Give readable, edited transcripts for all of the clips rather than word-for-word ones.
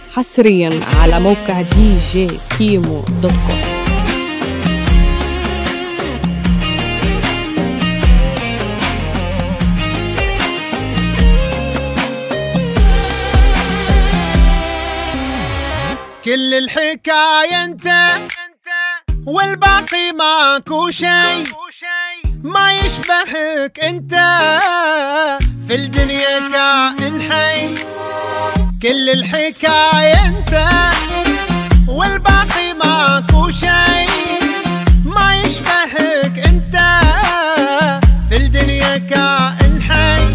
حصريا على موقع djkimo.com. كل الحكاية انت والباقي ماكو شي، ما يشبهك انت في الدنيا كائن حي. كل الحكاية انت والباقي ماكو شي، ما يشبهك انت في الدنيا كائن حي.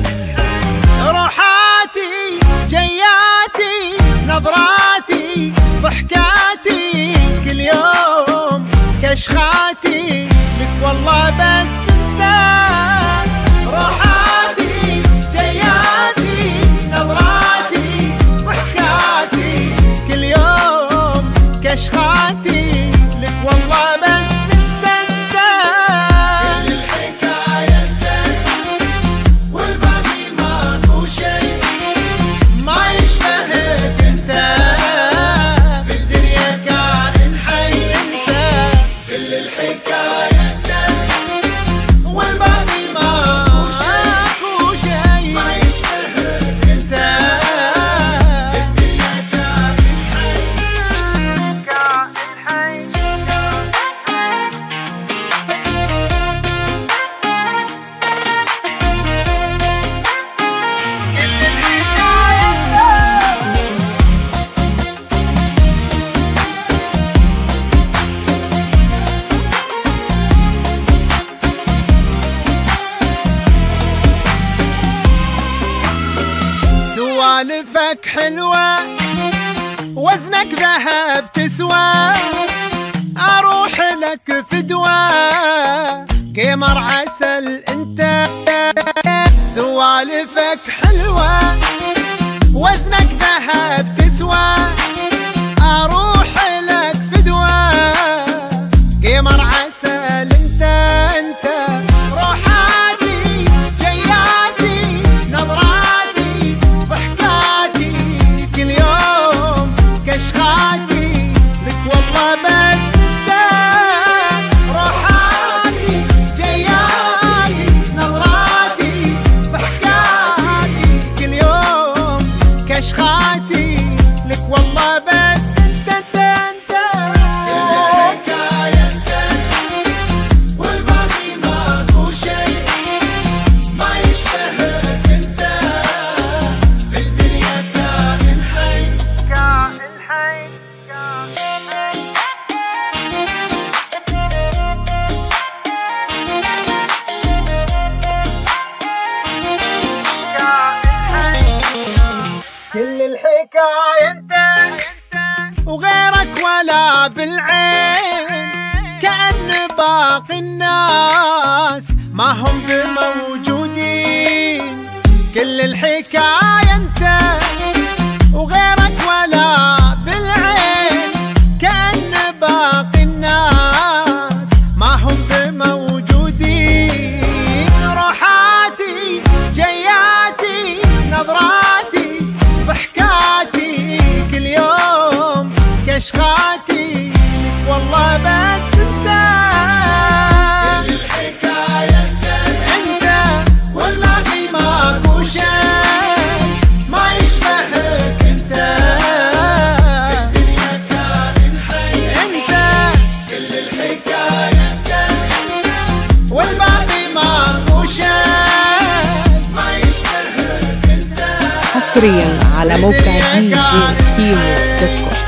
روحاتي جياتي نظراتي ضحكاتي كل يوم كشخاتي لك والله بس انت. روحاتي جياتي نظراتي ضحكاتي كل يوم كشخاتي لك والله بس انت. كل الحكاية انت والباقي ماكو شي، ما يشبهك انت في الدنيا كائن حي. انت كل الحكاية انت والباقي ماكو شي، ما يشبهك انت في الدنيا كائن حي. سوالفك حلوة وزنك ذهب تسوى، اروح لك فدوى قمر عسل انت. سوالفك حلوة وزنك ذهب تسوى، اروح لك فدوى قمر عسل انت. انت روحاتي جياتي نظراتي ضحكاتي كل يوم كشخاتي لك والله بس انت. روحاتي جياتي نظراتي ضحكاتي كل يوم كشخاتي لك والله بس انت. انت كل الحكاية انت والباقي ماكو شي، ما يشبهك انت في الدنيا كائن حي. كائن حي كل الحكاية انت وغيرك ولا بالعين، كأن باقي الناس ما هم بموجودين. كل الحكاية انت وغيرك ولا بالعين، كأن باقي الناس ما هم بموجودين. روحاتي جياتي نظراتي ضحكاتي كل يوم كشخاتي لك والله بس انت. كل الحكاية انت والباقي ماكو شي، ما يشبهك انت في الدنيا كائن حي. انت كل الحكاية انت والباقي ماكو شي، ما يشبهك انت. حصريا على موقع djkimo.com.